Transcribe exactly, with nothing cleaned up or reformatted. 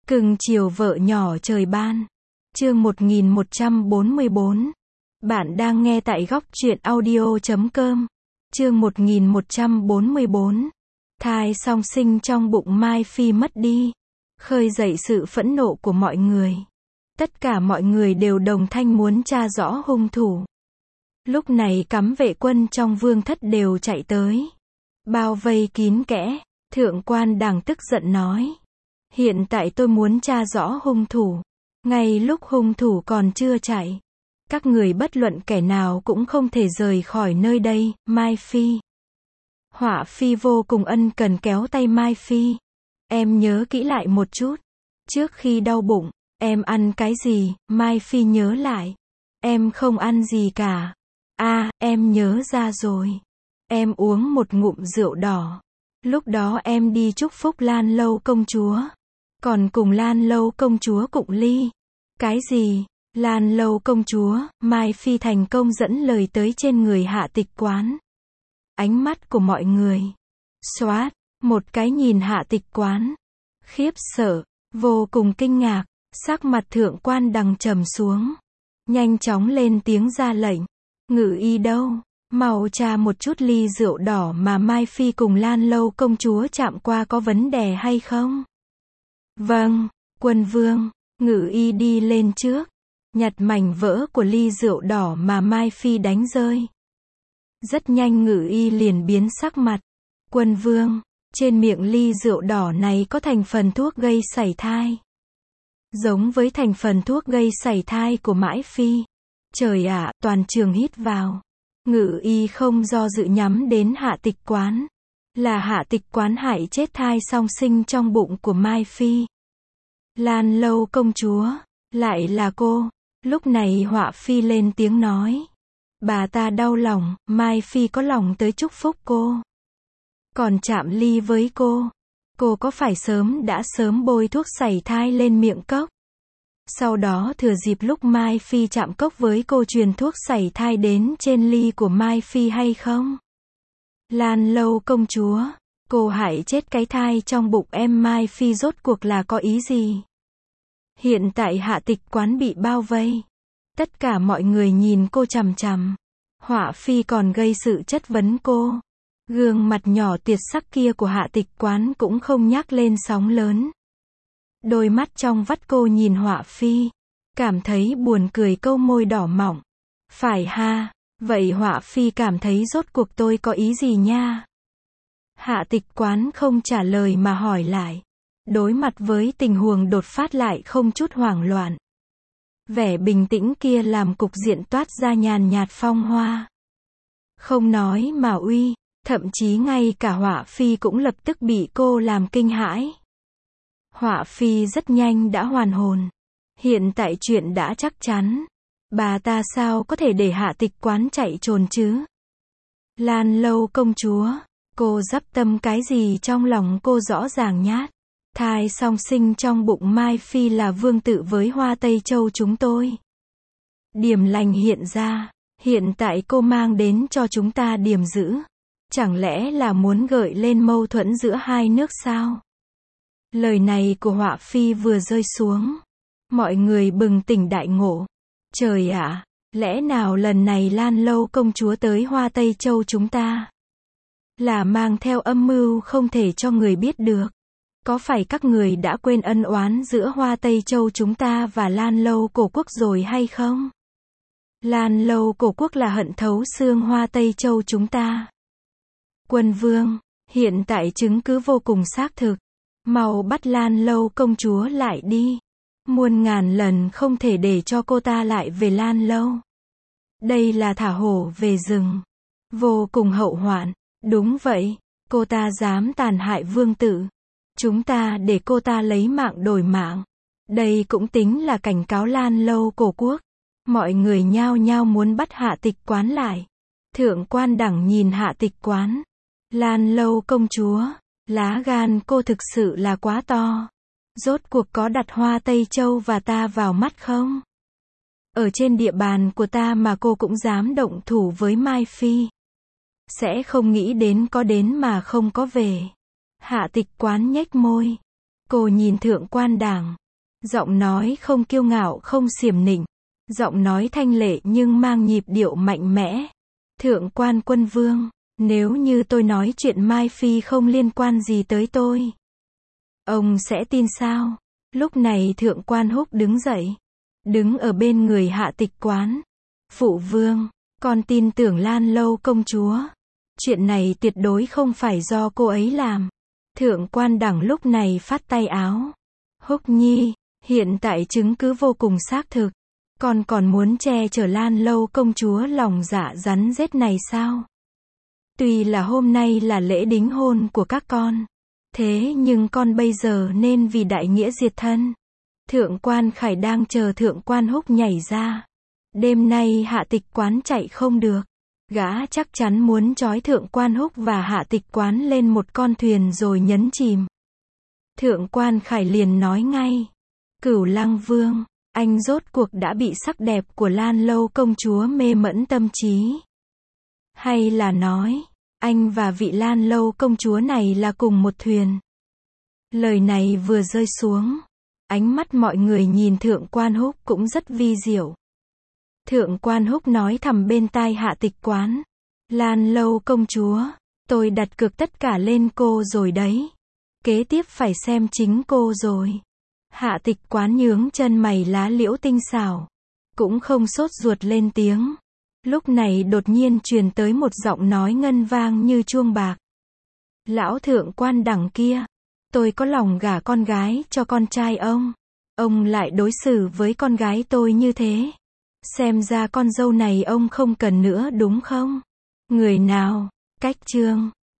Cưng chiều vợ nhỏ trời ban. Chương một nghìn một trăm bốn mươi bốn. Bạn đang nghe tại góc truyện audio chấm com. Chương một nghìn một trăm bốn mươi bốn. Thai song sinh trong bụng Mai Phi mất đi, khơi dậy sự phẫn nộ của mọi người. Tất cả mọi người đều đồng thanh muốn tra rõ hung thủ. Lúc này cắm vệ quân trong vương thất đều chạy tới, bao vây kín kẽ. Thượng quan Đằng tức giận nói: hiện tại tôi muốn tra rõ hung thủ, ngay lúc hung thủ còn chưa chạy. Các người bất luận kẻ nào cũng không thể rời khỏi nơi đây. Mai Phi. Họa Phi vô cùng ân cần kéo tay Mai Phi. Em nhớ kỹ lại một chút. Trước khi đau bụng, em ăn cái gì? Mai Phi nhớ lại. Em không ăn gì cả. À, em nhớ ra rồi. Em uống một ngụm rượu đỏ. Lúc đó em đi chúc phúc Lan Lâu công chúa. Còn cùng Lan Lâu công chúa cụng ly. Cái gì? Lan Lâu công chúa? Mai Phi thành công dẫn lời tới trên người Hạ Tịch Quán. Ánh mắt của mọi người xoát một cái nhìn Hạ Tịch Quán, khiếp sợ, vô cùng kinh ngạc. Sắc mặt Thượng quan Đằng trầm xuống, nhanh chóng lên tiếng ra lệnh: ngự y đâu? Mau tra một chút ly rượu đỏ mà Mai Phi cùng Lan Lâu công chúa chạm qua có vấn đề hay không? Vâng, quân vương. Ngự y đi lên trước, nhặt mảnh vỡ của ly rượu đỏ mà Mai Phi đánh rơi. Rất nhanh ngự y liền biến sắc mặt. Quân vương, trên miệng ly rượu đỏ này có thành phần thuốc gây sảy thai. Giống với thành phần thuốc gây sảy thai của Mãi Phi. Trời ạ, toàn trường hít vào. Ngự y không do dự nhắm đến Hạ Tịch Quán. Là Hạ Tịch Quán hại chết thai song sinh trong bụng của Mai Phi. Lan Lâu công chúa, lại là cô. Lúc này Họa Phi lên tiếng nói: bà ta đau lòng. Mai Phi có lòng tới chúc phúc cô, còn chạm ly với cô. Cô có phải sớm đã sớm bôi thuốc sảy thai lên miệng cốc, sau đó thừa dịp lúc Mai Phi chạm cốc với cô truyền thuốc sảy thai đến trên ly của Mai Phi hay không? Lan Lâu công chúa, cô hại chết cái thai trong bụng em Mai Phi rốt cuộc là có ý gì? Hiện tại Hạ Tịch Quán bị bao vây. Tất cả mọi người nhìn cô chằm chằm. Họa Phi còn gây sự chất vấn cô. Gương mặt nhỏ tuyệt sắc kia của Hạ Tịch Quán cũng không nhắc lên sóng lớn. Đôi mắt trong vắt cô nhìn Họa Phi, cảm thấy buồn cười, câu môi đỏ mọng. Phải ha, vậy Họa Phi cảm thấy rốt cuộc tôi có ý gì nha? Hạ Tịch Quán không trả lời mà hỏi lại. Đối mặt với tình huống đột phát lại không chút hoảng loạn. Vẻ bình tĩnh kia làm cục diện toát ra nhàn nhạt phong hoa. Không nói mà uy, thậm chí ngay cả Họa Phi cũng lập tức bị cô làm kinh hãi. Họa Phi rất nhanh đã hoàn hồn. Hiện tại chuyện đã chắc chắn. Bà ta sao có thể để Hạ Tịch Quán chạy trốn chứ? Lan Lâu công chúa, cô dắp tâm cái gì trong lòng cô rõ ràng nhát. Thai song sinh trong bụng Mai Phi là vương tử với Hoa Tây Châu chúng tôi. Điểm lành hiện ra, hiện tại cô mang đến cho chúng ta điểm dữ. Chẳng lẽ là muốn gợi lên mâu thuẫn giữa hai nước sao? Lời này của Họa Phi vừa rơi xuống, mọi người bừng tỉnh đại ngộ. Trời ạ, lẽ nào lần này Lan Lâu công chúa tới Hoa Tây Châu chúng ta là mang theo âm mưu không thể cho người biết được? Có phải các người đã quên ân oán giữa Hoa Tây Châu chúng ta và Lan Lâu cổ quốc rồi hay không? Lan Lâu cổ quốc là hận thấu xương Hoa Tây Châu chúng ta. Quân vương, hiện tại chứng cứ vô cùng xác thực. Mau bắt Lan Lâu công chúa lại đi. Muôn ngàn lần không thể để cho cô ta lại về Lan Lâu. Đây là thả hổ về rừng. Vô cùng hậu hoạn. Đúng vậy, cô ta dám tàn hại vương tử. Chúng ta để cô ta lấy mạng đổi mạng. Đây cũng tính là cảnh cáo Lan Lâu cổ quốc. Mọi người nhao nhao muốn bắt Hạ Tịch Quán lại. Thượng quan Đẳng nhìn Hạ Tịch Quán. Lan Lâu công chúa, lá gan cô thực sự là quá to. Rốt cuộc có đặt Hoa Tây Châu và ta vào mắt không? Ở trên địa bàn của ta mà cô cũng dám động thủ với Mai Phi. Sẽ không nghĩ đến có đến mà không có về. Hạ Tịch Quán nhếch môi. Cô nhìn thượng quan đảng. Giọng nói không kiêu ngạo không xiểm nịnh. Giọng nói thanh lệ nhưng mang nhịp điệu mạnh mẽ. Thượng quan Quân Vương, nếu như tôi nói chuyện Mai Phi không liên quan gì tới tôi, ông sẽ tin sao? Lúc này thượng quan Húc đứng dậy. Đứng ở bên người Hạ Tịch Quán. Phụ vương, con tin tưởng Lan Lâu công chúa. Chuyện này tuyệt đối không phải do cô ấy làm. Thượng quan đẳng lúc này phát tay áo. Húc nhi, hiện tại chứng cứ vô cùng xác thực. Con còn muốn che chở Lan Lâu công chúa lòng dạ rắn rết này sao? Tuy là hôm nay là lễ đính hôn của các con. Thế nhưng con bây giờ nên vì đại nghĩa diệt thân. Thượng quan Khải đang chờ thượng quan Húc nhảy ra. Đêm nay Hạ Tịch Quán chạy không được. Gã chắc chắn muốn trói thượng quan Húc và Hạ Tịch Quán lên một con thuyền rồi nhấn chìm. Thượng quan Khải liền nói ngay. Cửu Lăng Vương, anh rốt cuộc đã bị sắc đẹp của Lan Lâu công chúa mê mẫn tâm trí. Hay là nói, anh và vị Lan Lâu công chúa này là cùng một thuyền. Lời này vừa rơi xuống. Ánh mắt mọi người nhìn thượng quan Húc cũng rất vi diệu. Thượng quan Húc nói thầm bên tai Hạ Tịch Quán. Lan Lâu công chúa, tôi đặt cược tất cả lên cô rồi đấy. Kế tiếp phải xem chính cô rồi. Hạ Tịch Quán nhướng chân mày lá liễu tinh xảo. Cũng không sốt ruột lên tiếng. Lúc này đột nhiên truyền tới một giọng nói ngân vang như chuông bạc. Lão thượng quan đẳng kia, tôi có lòng gả con gái cho con trai ông. Ông lại đối xử với con gái tôi như thế. Xem ra con dâu này ông không cần nữa đúng không? Người nào? Cách chương.